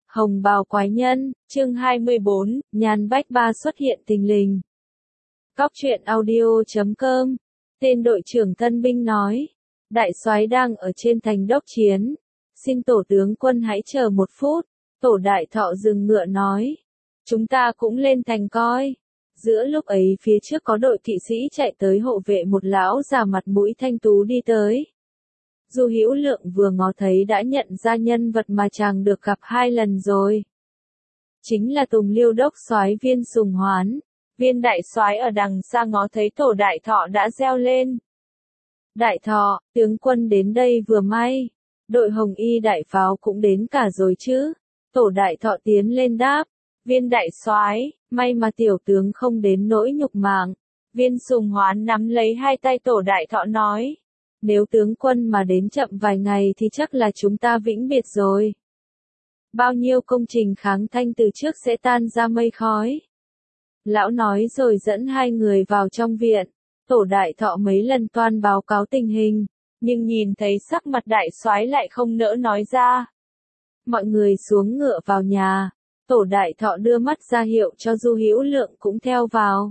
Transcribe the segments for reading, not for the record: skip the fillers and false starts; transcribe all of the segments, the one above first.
Hồng bào quái nhân, chương 24, Nhan Bách Ba xuất hiện thình lình. Góc truyện audio.com. Tên đội trưởng tân binh nói, đại soái đang ở trên thành đốc chiến, xin tổ tướng quân hãy chờ một phút. Tổ đại thọ dừng ngựa nói, chúng ta cũng lên thành coi. Giữa lúc ấy phía trước có đội kỵ sĩ chạy tới hộ vệ một lão già mặt mũi thanh tú đi tới. Du Hữu Lượng vừa ngó thấy đã nhận ra nhân vật mà chàng được gặp 2 lần rồi. Chính là Tùng Liêu đốc soái Viên Sùng Hoán. Viên đại soái ở đằng xa ngó thấy tổ đại thọ đã reo lên. Đại thọ, tướng quân đến đây vừa may. Đội hồng y đại pháo cũng đến cả rồi chứ. Tổ đại thọ tiến lên đáp. Viên đại soái, may mà tiểu tướng không đến nỗi nhục mạng. Viên Sùng Hoán nắm lấy 2 tay tổ đại thọ nói. Nếu tướng quân mà đến chậm vài ngày thì chắc là chúng ta vĩnh biệt rồi. Bao nhiêu công trình kháng thanh từ trước sẽ tan ra mây khói. Lão nói rồi dẫn 2 người vào trong viện. Tổ đại thọ mấy lần toan báo cáo tình hình, nhưng nhìn thấy sắc mặt đại soái lại không nỡ nói ra. Mọi người xuống ngựa vào nhà. Tổ đại thọ đưa mắt ra hiệu cho Du Hữu Lượng cũng theo vào.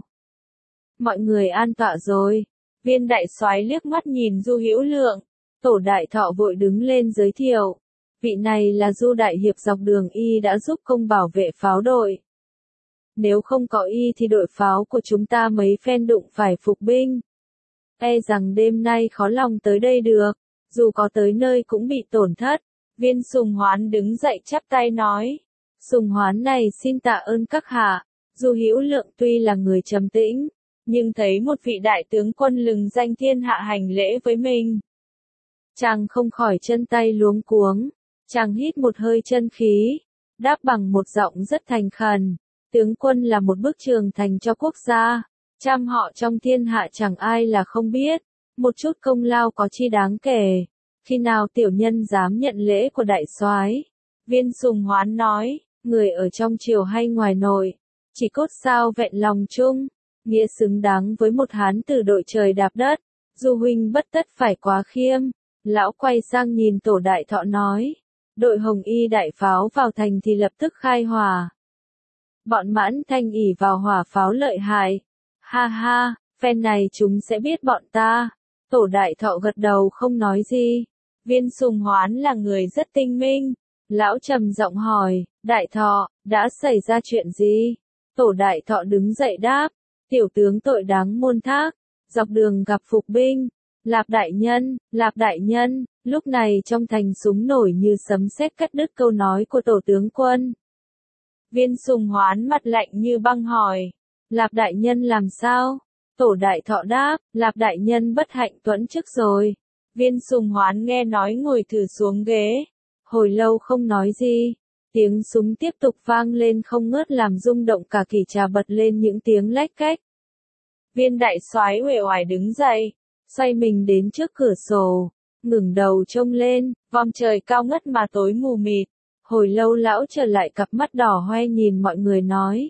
Mọi người an tọa rồi. Viên đại soái liếc mắt nhìn Du Hữu Lượng. Tổ đại thọ vội đứng lên giới thiệu. Vị này là Du đại hiệp dọc đường y đã giúp công bảo vệ pháo đội. Nếu không có y thì đội pháo của chúng ta mấy phen đụng phải phục binh. E rằng đêm nay khó lòng tới đây được. Dù có tới nơi cũng bị tổn thất. Viên Sùng Hoán đứng dậy chắp tay nói. Sùng Hoán này xin tạ ơn các hạ. Du Hữu Lượng tuy là người trầm tĩnh, nhưng thấy một vị đại tướng quân lừng danh thiên hạ hành lễ với mình. Chàng không khỏi chân tay luống cuống. Chàng hít một hơi chân khí, đáp bằng một giọng rất thành khẩn. Tướng quân là một bức tường thành cho quốc gia. Trăm họ trong thiên hạ chẳng ai là không biết. Một chút công lao có chi đáng kể. Khi nào tiểu nhân dám nhận lễ của đại soái? Viên Sùng Hoán nói, người ở trong triều hay ngoài nội, chỉ cốt sao vẹn lòng chung. Nghĩa xứng đáng với một hán tử đội trời đạp đất. Du huynh bất tất phải quá khiêm. Lão quay sang nhìn tổ đại thọ nói. Đội hồng y đại pháo vào thành thì lập tức khai hỏa. Bọn Mãn Thanh ỷ vào hỏa pháo lợi hại. Ha ha, phen này chúng sẽ biết bọn ta. Tổ đại thọ gật đầu không nói gì. Viên Sùng Hoán là người rất tinh minh. Lão trầm giọng hỏi, đại thọ, đã xảy ra chuyện gì? Tổ đại thọ đứng dậy đáp. Tiểu tướng tội đáng muôn thác, dọc đường gặp phục binh. Lạp đại nhân, lúc này trong thành súng nổi như sấm sét cắt đứt câu nói của tổ tướng quân. Viên Sùng Hoán mặt lạnh như băng hỏi, Lạp đại nhân làm sao? Tổ đại thọ đáp, Lạp đại nhân bất hạnh tuẫn chức rồi. Viên Sùng Hoán nghe nói ngồi thử xuống ghế, hồi lâu không nói gì. Tiếng súng tiếp tục vang lên không ngớt làm rung động cả kỷ trà bật lên những tiếng lách cách. Viên đại soái uể oải đứng dậy, xoay mình đến trước cửa sổ, ngẩng đầu trông lên, vòm trời cao ngất mà tối mù mịt. Hồi lâu lão trở lại cặp mắt đỏ hoe nhìn mọi người nói.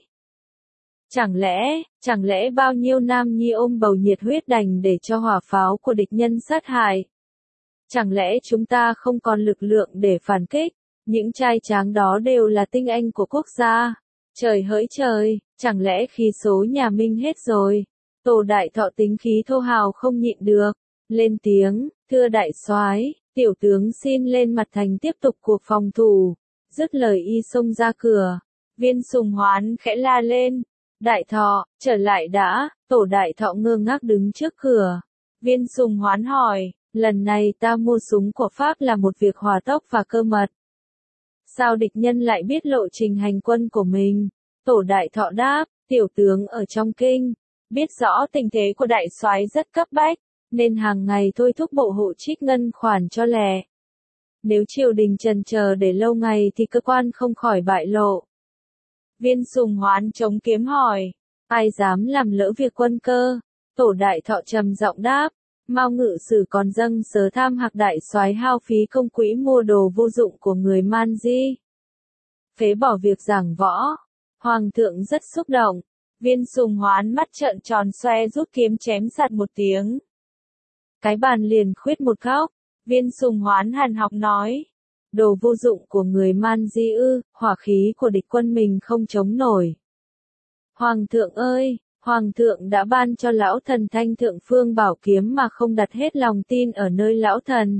Chẳng lẽ bao nhiêu nam nhi ôm bầu nhiệt huyết đành để cho hỏa pháo của địch nhân sát hại? Chẳng lẽ chúng ta không còn lực lượng để phản kích? Những trai tráng đó đều là tinh anh của quốc gia. Trời hỡi trời, chẳng lẽ khí số nhà Minh hết rồi? Tổ đại thọ tính khí thô hào không nhịn được. Lên tiếng, thưa đại soái, tiểu tướng xin lên mặt thành tiếp tục cuộc phòng thủ. Dứt lời y xông ra cửa. Viên Sùng Hoán khẽ la lên. Đại thọ, trở lại đã. Tổ đại thọ ngơ ngác đứng trước cửa. Viên Sùng Hoán hỏi, lần này ta mua súng của Pháp là một việc hỏa tốc và cơ mật. Sao địch nhân lại biết lộ trình hành quân của mình? Tổ đại thọ đáp, tiểu tướng ở trong kinh, biết rõ tình thế của đại soái rất cấp bách, nên hàng ngày thôi thúc bộ hộ trích ngân khoản cho lẹ. Nếu triều đình chần chờ để lâu ngày thì cơ quan không khỏi bại lộ. Viên Sùng Hoán chống kiếm hỏi, ai dám làm lỡ việc quân cơ? Tổ đại thọ trầm giọng đáp, Mao Ngự Sử còn dâng sớ tham hạc đại soái hao phí công quỹ mua đồ vô dụng của người Man Di. Phế bỏ việc giảng võ. Hoàng thượng rất xúc động. Viên Sùng Hoán mắt trợn tròn xoe rút kiếm chém sạt một tiếng. Cái bàn liền khuyết một góc. Viên Sùng Hoán hàn học nói. đồ vô dụng của người Man Di ư, hỏa khí của địch quân mình không chống nổi. Hoàng thượng ơi, Hoàng thượng đã ban cho lão thần Thanh Thượng Phương Bảo Kiếm mà không đặt hết lòng tin ở nơi lão thần.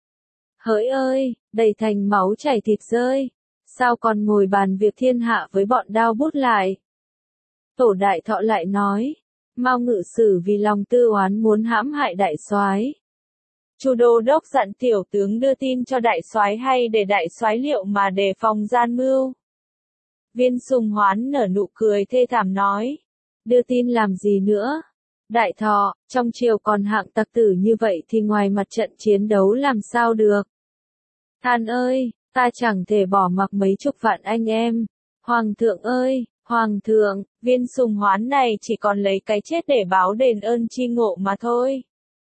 Hỡi ơi, đầy thành máu chảy thịt rơi, sao còn ngồi bàn việc thiên hạ với bọn đao bút lại. Tổ đại thọ lại nói, Mao Ngự Sử vì lòng tư oán muốn hãm hại đại soái. Chu đô đốc dặn tiểu tướng đưa tin cho đại soái hay để đại soái liệu mà đề phòng gian mưu. Viên Sùng Hoán nở nụ cười thê thảm nói, đưa tin làm gì nữa? Đại thọ, trong triều còn hạng tặc tử như vậy thì ngoài mặt trận chiến đấu làm sao được? Than ơi, ta chẳng thể bỏ mặc mấy chục vạn anh em. Hoàng thượng ơi, Hoàng thượng, Viên Sùng Hoán này chỉ còn lấy cái chết để báo đền ơn chi ngộ mà thôi.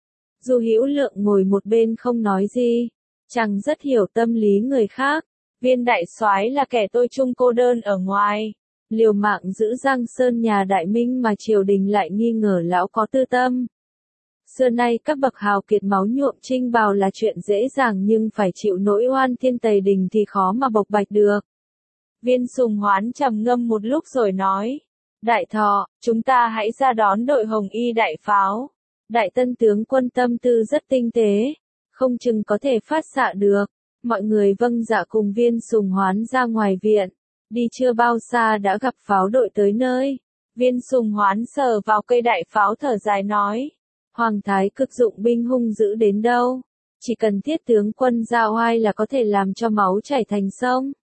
Du Hữu Lượng ngồi một bên không nói gì, chàng rất hiểu tâm lý người khác. Viên đại soái là kẻ tôi chung cô đơn ở ngoài, liều mạng giữ Giang Sơn nhà Đại Minh mà triều đình lại nghi ngờ lão có tư tâm. Xưa nay các bậc hào kiệt máu nhuộm trinh bào là chuyện dễ dàng nhưng phải chịu nỗi oan thiên tày đình thì khó mà bộc bạch được. Viên Sùng Hoán trầm ngâm một lúc rồi nói, đại thọ, chúng ta hãy ra đón đội Hồng Y đại pháo. Đại tân tướng quân tâm tư rất tinh tế, không chừng có thể phát xạ được. Mọi người vâng dạ cùng Viên Sùng Hoán ra ngoài viện, đi chưa bao xa đã gặp pháo đội tới nơi. Viên Sùng Hoán sờ vào cây đại pháo thở dài nói, Hoàng thái cực dụng binh hung dữ đến đâu, chỉ cần thiết tướng quân ra oai là có thể làm cho máu chảy thành sông.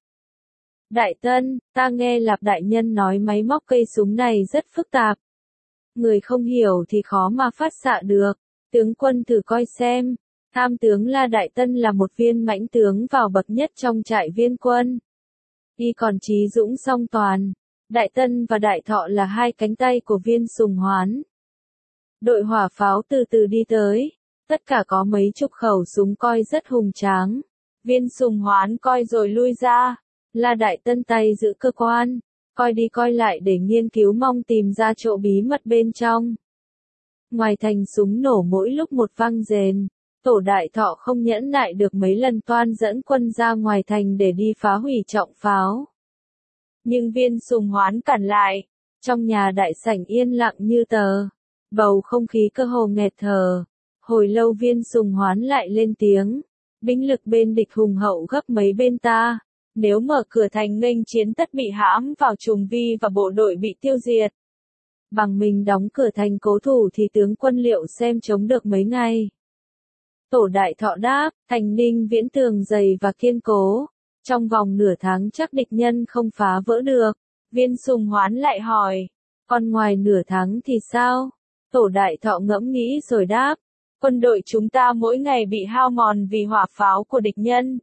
Đại tân, ta nghe Lạp đại nhân nói máy móc cây súng này rất phức tạp. Người không hiểu thì khó mà phát xạ được, tướng quân thử coi xem. Tham tướng La Đại Tân là một viên mãnh tướng vào bậc nhất trong trại viên quân. Y còn trí dũng song toàn. Đại Tân và Đại Thọ là hai cánh tay của Viên Sùng Hoán. Đội hỏa pháo từ từ đi tới. Tất cả có mấy chục khẩu súng coi rất hùng tráng. Viên Sùng Hoán coi rồi lui ra. La Đại Tân tay giữ cơ quan. Coi đi coi lại để nghiên cứu mong tìm ra chỗ bí mật bên trong. Ngoài thành súng nổ mỗi lúc một vang rền. Tổ đại thọ không nhẫn nại được mấy lần toan dẫn quân ra ngoài thành để đi phá hủy trọng pháo. Nhưng Viên Sùng Hoán cản lại. Trong nhà đại sảnh yên lặng như tờ. Bầu không khí cơ hồ nghẹt thở. Hồi lâu Viên Sùng Hoán lại lên tiếng. Binh lực bên địch hùng hậu gấp mấy bên ta. Nếu mở cửa thành nghênh chiến tất bị hãm vào trùng vi và bộ đội bị tiêu diệt. Bằng mình đóng cửa thành cố thủ thì tướng quân liệu xem chống được mấy ngày. Tổ đại thọ đáp, thành Ninh Viễn tường dày và kiên cố. Trong vòng nửa tháng chắc địch nhân không phá vỡ được. Viên Sùng Hoán lại hỏi, còn ngoài nửa tháng thì sao? Tổ đại thọ ngẫm nghĩ rồi đáp, quân đội chúng ta mỗi ngày bị hao mòn vì hỏa pháo của địch nhân.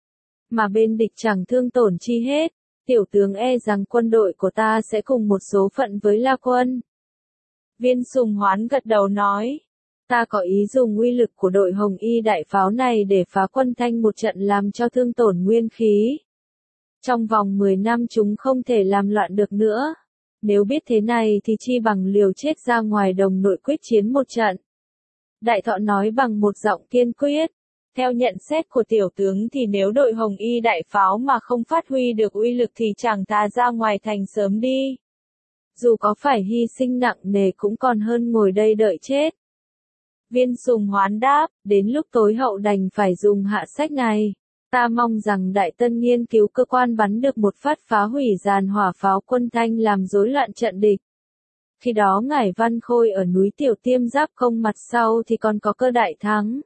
Mà bên địch chẳng thương tổn chi hết, tiểu tướng e rằng quân đội của ta sẽ cùng một số phận với La quân. Viên Sùng Hoán gật đầu nói, ta có ý dùng uy lực của đội Hồng Y đại pháo này để phá quân Thanh một trận làm cho thương tổn nguyên khí. Trong vòng 10 năm chúng không thể làm loạn được nữa. Nếu biết thế này thì chi bằng liều chết ra ngoài đồng nội quyết chiến một trận. Đại thọ nói bằng một giọng kiên quyết. Theo nhận xét của tiểu tướng thì nếu đội Hồng Y đại pháo mà không phát huy được uy lực thì chẳng thà ra ngoài thành sớm đi. Dù có phải hy sinh nặng nề cũng còn hơn ngồi đây đợi chết. Viên Sùng Hoán đáp, đến lúc tối hậu đành phải dùng hạ sách này. Ta mong rằng Đại Tân nghiên cứu cơ quan bắn được một phát phá hủy dàn hỏa pháo quân Thanh làm rối loạn trận địch. Khi đó ngải Văn Khôi ở núi Tiểu Tiêm giáp công mặt sau thì còn có cơ đại thắng.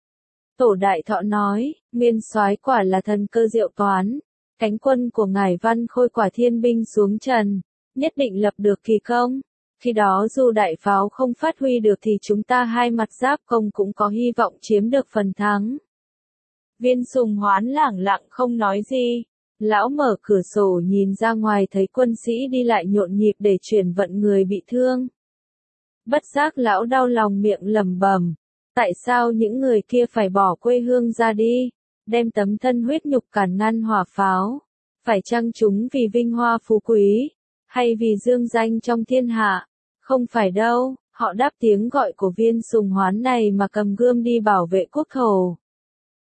Tổ đại thọ nói, Nguyên soái quả là thần cơ diệu toán. Cánh quân của ngải Văn Khôi quả thiên binh xuống trần, nhất định lập được kỳ công. Khi đó dù đại pháo không phát huy được thì chúng ta hai mặt giáp công cũng có hy vọng chiếm được phần thắng. Viên Sùng Hoán lẳng lặng không nói gì. Lão mở cửa sổ nhìn ra ngoài thấy quân sĩ đi lại nhộn nhịp để chuyển vận người bị thương. Bất giác lão đau lòng miệng lẩm bẩm. Tại sao những người kia phải bỏ quê hương ra đi, đem tấm thân huyết nhục cản ngăn hỏa pháo? Phải chăng chúng vì vinh hoa phú quý, hay vì dương danh trong thiên hạ? Không phải đâu, họ đáp tiếng gọi của Viên Sùng Hoán này mà cầm gươm đi bảo vệ quốc thổ.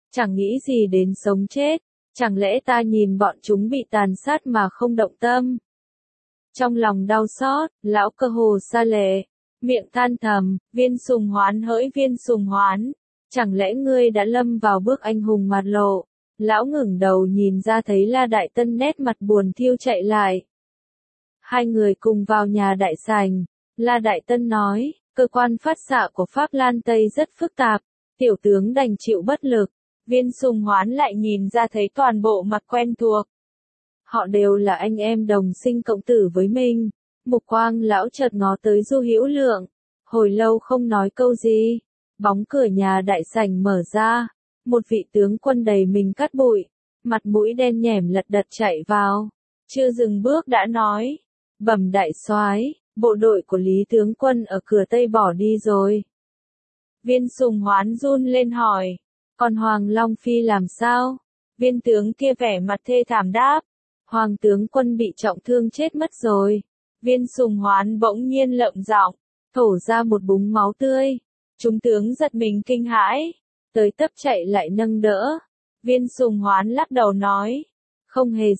chẳng nghĩ gì đến sống chết, chẳng lẽ ta nhìn bọn chúng bị tàn sát mà không động tâm. Trong lòng đau xót, lão cơ hồ sa lệ, miệng than thầm, Viên Sùng Hoán hỡi Viên Sùng Hoán, chẳng lẽ ngươi đã lâm vào bước anh hùng mặt lộ. Lão ngẩng đầu nhìn ra thấy La Đại Tân nét mặt buồn thiu chạy lại. Hai người cùng vào nhà đại sảnh, La Đại Tân nói, cơ quan phát xạ của Pháp Lan Tây rất phức tạp, tiểu tướng đành chịu bất lực. Viên Sùng Hoán lại nhìn ra thấy toàn bộ mặt quen thuộc. Họ đều là anh em đồng sinh cộng tử với mình. Mục quang lão chợt ngó tới Du Hữu Lượng, hồi lâu không nói câu gì. Bóng cửa nhà đại sảnh mở ra, một vị tướng quân đầy mình cát bụi, mặt mũi đen nhẻm lật đật chạy vào, chưa dừng bước đã nói, bẩm đại soái, bộ đội của Lý tướng quân ở cửa Tây bỏ đi rồi. Viên Sùng Hoán run lên hỏi, còn Hoàng Long Phi làm sao? Viên tướng kia vẻ mặt thê thảm đáp, Hoàng tướng quân bị trọng thương chết mất rồi. Viên Sùng Hoán bỗng nhiên lợm giọng, thổ ra một búng máu tươi. Chúng tướng giật mình kinh hãi, tới tấp chạy lại nâng đỡ. Viên Sùng Hoán lắc đầu nói, không hề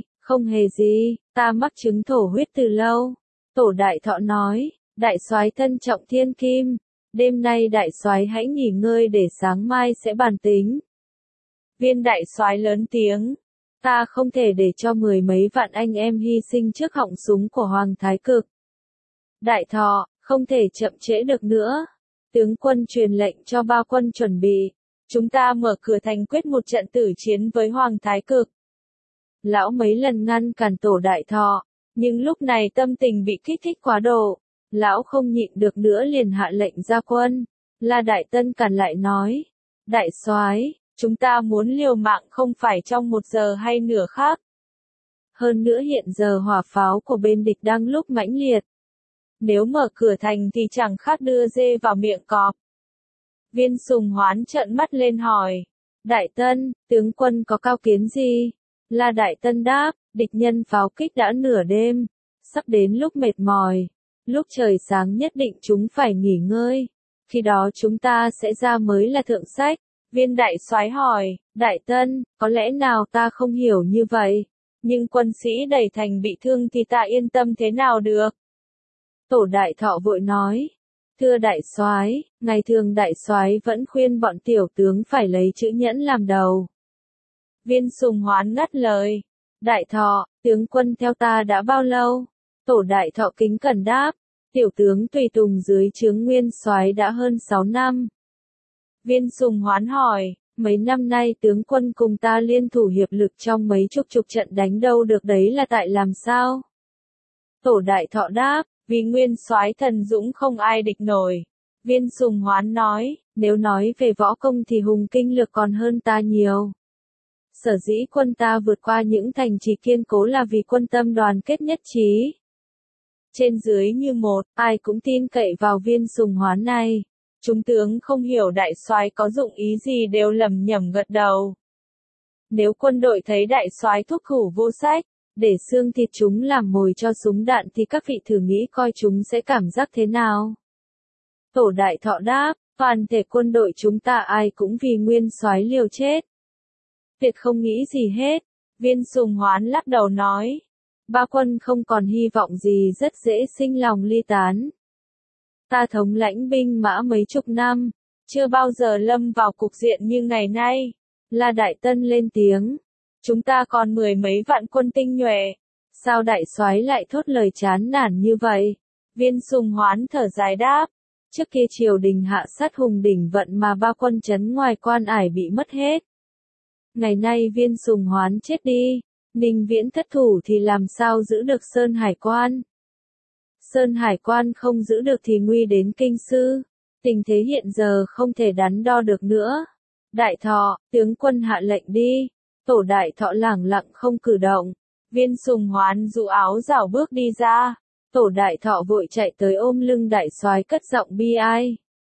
gì, ta mắc chứng thổ huyết từ lâu. Tổ Đại Thọ nói, đại soái thân trọng thiên kim, đêm nay đại soái hãy nghỉ ngơi để sáng mai sẽ bàn tính. Viên đại soái lớn tiếng, ta không thể để cho mười mấy vạn anh em hy sinh trước họng súng của Hoàng Thái Cực. Đại Thọ, không thể chậm trễ được nữa. Tướng quân truyền lệnh cho ba quân chuẩn bị, chúng ta mở cửa thành quyết một trận tử chiến với Hoàng Thái Cực. Lão mấy lần ngăn cản Tổ Đại Thọ, nhưng lúc này tâm tình bị kích thích quá độ, lão không nhịn được nữa liền hạ lệnh ra quân. La Đại Tân cản lại nói, đại soái, chúng ta muốn liều mạng không phải trong 1 giờ hay nửa khắc. Hơn nữa hiện giờ hỏa pháo của bên địch đang lúc mãnh liệt. Nếu mở cửa thành thì chẳng khác đưa dê vào miệng cọp. Viên Sùng Hoán trợn mắt lên hỏi, Đại Tân, tướng quân có cao kiến gì? La Đại Tân đáp, địch nhân pháo kích đã nửa đêm, sắp đến lúc mệt mỏi, lúc trời sáng nhất định chúng phải nghỉ ngơi, khi đó chúng ta sẽ ra mới là thượng sách. Viên đại soái hỏi, Đại Tân, có lẽ nào ta không hiểu như vậy, nhưng quân sĩ đẩy thành bị thương thì ta yên tâm thế nào được? Tổ Đại Thọ vội nói, thưa đại soái, ngày thường đại soái vẫn khuyên bọn tiểu tướng phải lấy chữ nhẫn làm đầu. Viên Sùng Hoán ngắt lời, Đại Thọ, tướng quân theo ta đã bao lâu? Tổ Đại Thọ kính cẩn đáp, tiểu tướng tùy tùng dưới trướng nguyên soái đã hơn 6 năm. Viên Sùng Hoán hỏi, mấy năm nay tướng quân cùng ta liên thủ hiệp lực trong mấy chục trận đánh đâu được đấy là tại làm sao? Tổ Đại Thọ đáp, vì nguyên soái thần dũng không ai địch nổi. Viên Sùng Hoán nói, nếu nói về võ công thì Hùng Kinh Lược còn hơn ta nhiều. Sở dĩ quân ta vượt qua những thành trì kiên cố là vì quân tâm đoàn kết nhất trí. Trên dưới như một, ai cũng tin cậy vào Viên Sùng Hoán này. Chúng tướng không hiểu đại soái có dụng ý gì đều lẩm nhẩm gật đầu. Nếu quân đội thấy đại soái thúc thủ vô sách, để xương thịt chúng làm mồi cho súng đạn thì các vị thử nghĩ coi chúng sẽ cảm giác thế nào? Tổ Đại Thọ đáp, toàn thể quân đội chúng ta ai cũng vì nguyên soái liều chết. Tuyệt không nghĩ gì hết. Viên Sùng Hoán lắc đầu nói, ba quân không còn hy vọng gì rất dễ sinh lòng ly tán. Ta thống lãnh binh mã mấy chục năm, chưa bao giờ lâm vào cục diện như ngày nay. La Đại Tân lên tiếng, chúng ta còn mười mấy vạn quân tinh nhuệ, sao đại soái lại thốt lời chán nản như vậy? Viên Sùng Hoán thở dài đáp, trước kia triều đình hạ sát Hùng đỉnh vận mà ba quân trấn ngoài Quan Ải bị mất hết. Ngày nay Viên Sùng Hoán chết đi, Ninh Viễn thất thủ thì làm sao giữ được Sơn Hải Quan? Sơn Hải Quan không giữ được thì nguy đến Kinh Sư. Tình thế hiện giờ không thể đắn đo được nữa. Đại Thọ, tướng quân hạ lệnh đi. Tổ Đại Thọ lẳng lặng không cử động. Viên Sùng Hoán dụ áo rảo bước đi ra. Tổ Đại Thọ vội chạy tới ôm lưng đại soái cất giọng bi ai.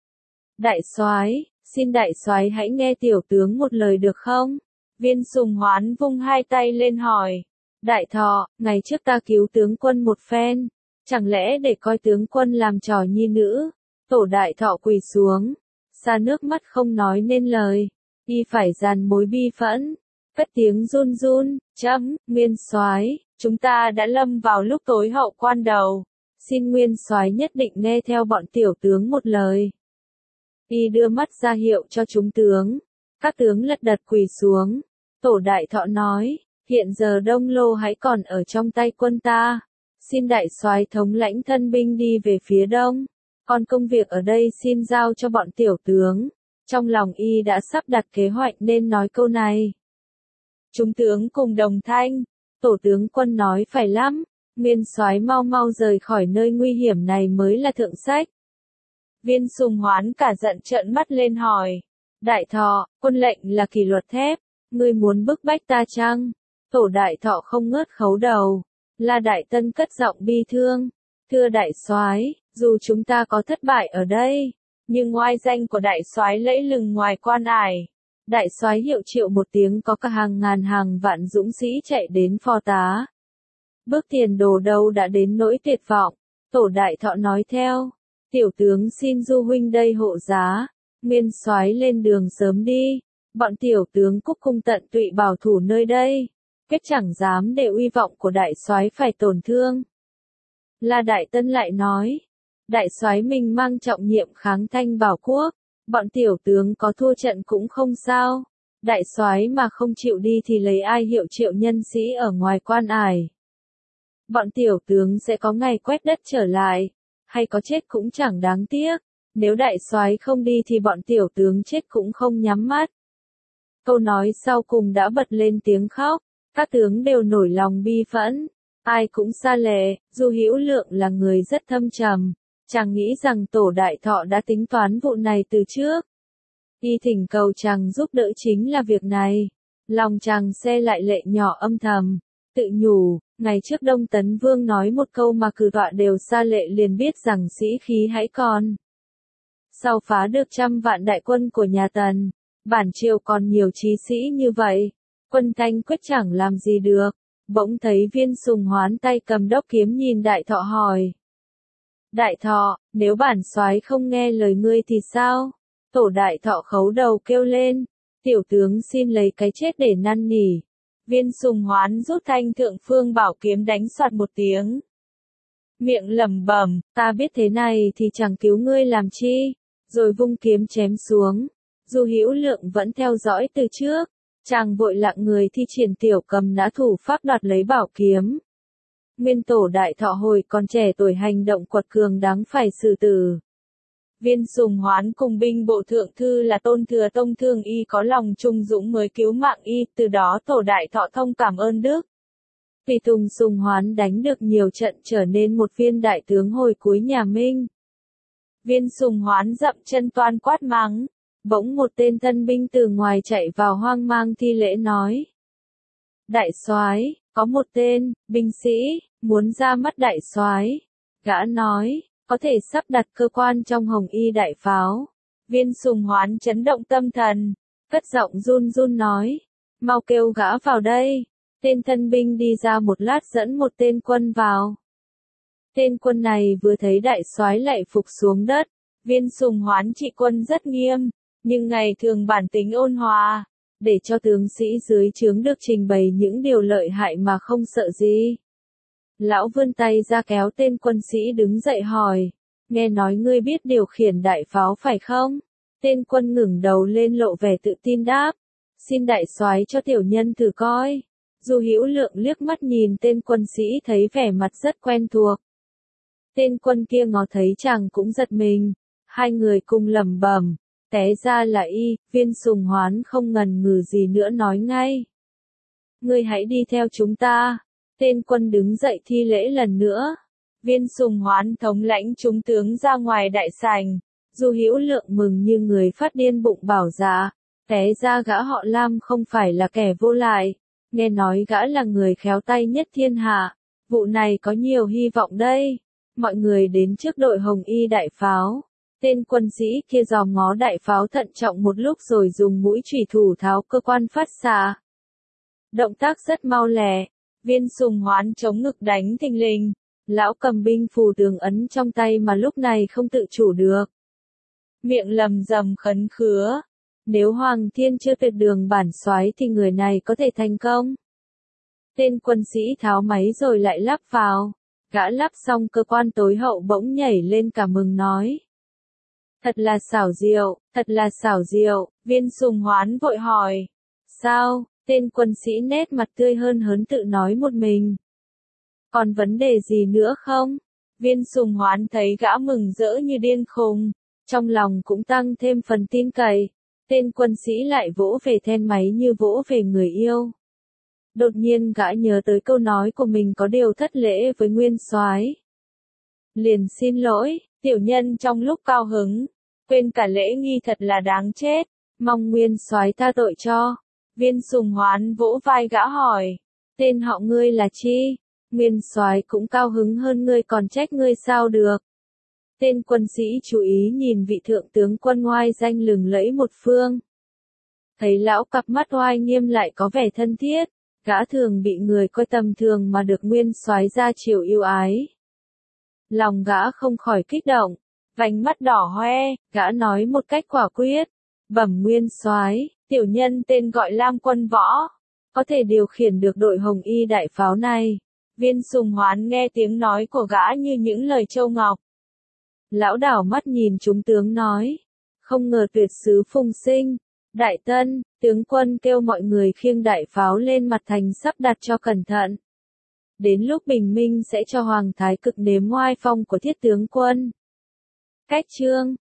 Đại soái, xin đại soái hãy nghe tiểu tướng một lời được không? Viên Sùng Hoán vung hai tay lên hỏi. Đại Thọ, ngày trước ta cứu tướng quân một phen. Chẳng lẽ để coi tướng quân làm trò nhi nữ? Tổ Đại Thọ quỳ xuống, xa nước mắt không nói nên lời. Y phải dàn mối bi phẫn, cất tiếng run run, Nguyên soái, chúng ta đã lâm vào lúc tối hậu quan đầu, xin Nguyên soái nhất định nghe theo bọn tiểu tướng một lời. Y đưa mắt ra hiệu cho chúng tướng, các tướng lật đật quỳ xuống. Tổ đại thọ nói, hiện giờ Đông Lô hãy còn ở trong tay quân ta, xin đại soái thống lãnh thân binh đi về phía đông, còn công việc ở đây xin giao cho bọn tiểu tướng. Trong lòng Y đã sắp đặt kế hoạch nên nói câu này. Chúng tướng cùng đồng thanh, tổ tướng quân nói phải lắm, Nguyên soái mau mau rời khỏi nơi nguy hiểm này mới là thượng sách. Viên Sùng Hoán cả giận trợn mắt lên hỏi, đại thọ, quân lệnh là kỷ luật thép, ngươi muốn bức bách ta chăng? Tổ đại thọ không ngớt khấu đầu, La Đại Tân cất giọng bi thương, thưa đại soái, dù chúng ta có thất bại ở đây, nhưng oai danh của đại soái lẫy lừng ngoài quan ải. Đại soái hiệu triệu một tiếng có cả hàng ngàn hàng vạn dũng sĩ chạy đến phò tá. Bước tiền đồ đâu đã đến nỗi tuyệt vọng, tổ đại thọ nói theo, tiểu tướng xin du huynh đây hộ giá, Nguyên soái lên đường sớm đi, bọn tiểu tướng cúc cung tận tụy bảo thủ nơi đây, quyết chẳng dám để uy vọng của đại soái phải tổn thương. La Đại Tân lại nói, đại soái mình mang trọng nhiệm kháng thanh bảo quốc, bọn tiểu tướng có thua trận cũng không sao, đại soái mà không chịu đi thì lấy ai hiệu triệu nhân sĩ ở ngoài quan ải. Bọn tiểu tướng sẽ có ngày quét đất trở lại, hay có chết cũng chẳng đáng tiếc, nếu đại soái không đi thì bọn tiểu tướng chết cũng không nhắm mắt. Câu nói sau cùng đã bật lên tiếng khóc, các tướng đều nổi lòng bi phẫn, ai cũng xa lệ, Du Hữu Lượng là người rất thâm trầm, chàng nghĩ rằng tổ đại thọ đã tính toán vụ này từ trước. Y thỉnh cầu chàng giúp đỡ chính là việc này, lòng chàng se lại lệ nhỏ âm thầm, tự nhủ, ngày trước Đông Tấn Vương nói một câu mà cử tọa đều xa lệ liền biết rằng sĩ khí hãy còn. Sau phá được 100 vạn đại quân của nhà Tần, bản triều còn nhiều chí sĩ như vậy, quân Thanh quyết chẳng làm gì được. Bỗng thấy Viên Sùng Hoán tay cầm đốc kiếm nhìn đại thọ hỏi. Đại thọ, nếu bản soái không nghe lời ngươi thì sao? Tổ đại thọ khấu đầu kêu lên, tiểu tướng xin lấy cái chết để năn nỉ. Viên Sùng Hoán rút thanh thượng phương bảo kiếm đánh soạt một tiếng. Miệng lẩm bẩm, ta biết thế này thì chẳng cứu ngươi làm chi, rồi vung kiếm chém xuống. Du Hữu Lượng vẫn theo dõi từ trước, chàng vội lặng người thi triển tiểu cầm nã thủ pháp đoạt lấy bảo kiếm. Nguyên tổ đại thọ hồi còn trẻ tuổi hành động quật cường đáng phải xử tử. Viên Sùng Hoán cùng binh bộ thượng thư là Tôn Thừa Tông thương y có lòng trung dũng mới cứu mạng y, từ đó tổ đại thọ thông cảm ơn đức. Tùy tùng Sùng Hoán đánh được nhiều trận trở nên một viên đại tướng hồi cuối nhà Minh. Viên Sùng Hoán dậm chân toan quát mắng, bỗng một tên thân binh từ ngoài chạy vào hoang mang thi lễ nói. Đại soái, có một tên binh sĩ muốn ra mắt đại soái. Gã nói, có thể sắp đặt cơ quan trong Hồng Y đại pháo. Viên Sùng Hoán chấn động tâm thần, cất giọng run run nói, mau kêu gã vào đây. Tên thân binh đi ra một lát dẫn một tên quân vào. Tên quân này vừa thấy đại soái lại phục xuống đất. Viên Sùng Hoán trị quân rất nghiêm, nhưng ngày thường bản tính ôn hòa, để cho tướng sĩ dưới trướng được trình bày những điều lợi hại mà không sợ gì. Lão vươn tay ra kéo tên quân sĩ đứng dậy hỏi, nghe nói ngươi biết điều khiển đại pháo phải không? Tên quân ngẩng đầu lên lộ vẻ tự tin đáp, xin đại soái cho tiểu nhân thử coi. Du Hữu Lượng liếc mắt nhìn tên quân sĩ thấy vẻ mặt rất quen thuộc. Tên quân kia ngó thấy chàng cũng giật mình, hai người cùng lẩm bẩm, té ra là y. Viên Sùng Hoán không ngần ngừ gì nữa nói ngay. Ngươi hãy đi theo chúng ta. Tên quân đứng dậy thi lễ lần nữa. Viên Sùng Hoán thống lãnh chúng tướng ra ngoài đại sảnh. Du Hữu Lượng mừng như người phát điên bụng bảo dạ, té ra gã họ Lam không phải là kẻ vô lại. Nghe nói gã là người khéo tay nhất thiên hạ, vụ này có nhiều hy vọng đây. Mọi người đến trước đội Hồng Y đại pháo. Tên quân sĩ kia dòm ngó đại pháo thận trọng một lúc rồi dùng mũi chủy thủ tháo cơ quan phát xạ. Động tác rất mau lẹ. Viên Sùng Hoán chống ngực đánh thình lình. Lão cầm binh phù tường ấn trong tay mà lúc này không tự chủ được. Miệng lầm rầm khấn khứa. Nếu Hoàng Thiên chưa tuyệt đường bản soái thì người này có thể thành công. Tên quân sĩ tháo máy rồi lại lắp vào. Gã lắp xong cơ quan tối hậu bỗng nhảy lên cả mừng nói. Thật là xảo diệu, thật là xảo diệu, Viên Sùng Hoán vội hỏi. Sao, tên quân sĩ nét mặt tươi hơn hớn tự nói một mình. Còn vấn đề gì nữa không? Viên Sùng Hoán thấy gã mừng rỡ như điên khùng, trong lòng cũng tăng thêm phần tin cậy. Tên quân sĩ lại vỗ về then máy như vỗ về người yêu. Đột nhiên gã nhớ tới câu nói của mình có điều thất lễ với Nguyên Soái. Liền xin lỗi, tiểu nhân trong lúc cao hứng, quên cả lễ nghi thật là đáng chết, mong Nguyên Soái tha tội cho. Viên Sùng Hoán vỗ vai gã hỏi, tên họ ngươi là chi? Nguyên Soái cũng cao hứng hơn ngươi còn trách ngươi sao được. Tên quân sĩ chú ý nhìn vị thượng tướng quân oai danh lừng lẫy một phương. Thấy lão cặp mắt oai nghiêm lại có vẻ thân thiết, gã thường bị người coi tầm thường mà được Nguyên Soái ra chiều yêu ái. Lòng gã không khỏi kích động, vành mắt đỏ hoe, gã nói một cách quả quyết. Bẩm Nguyên Soái, tiểu nhân tên gọi Lam Quân Võ, có thể điều khiển được đội Hồng Y đại pháo này. Viên Sùng Hoán nghe tiếng nói của gã như những lời châu ngọc. Lão đảo mắt nhìn chúng tướng nói, không ngờ tuyệt sứ Phùng Sinh, Đại Tân, tướng quân kêu mọi người khiêng đại pháo lên mặt thành sắp đặt cho cẩn thận. Đến lúc bình minh sẽ cho Hoàng Thái Cực nếm oai phong của thiết tướng quân. Cách chương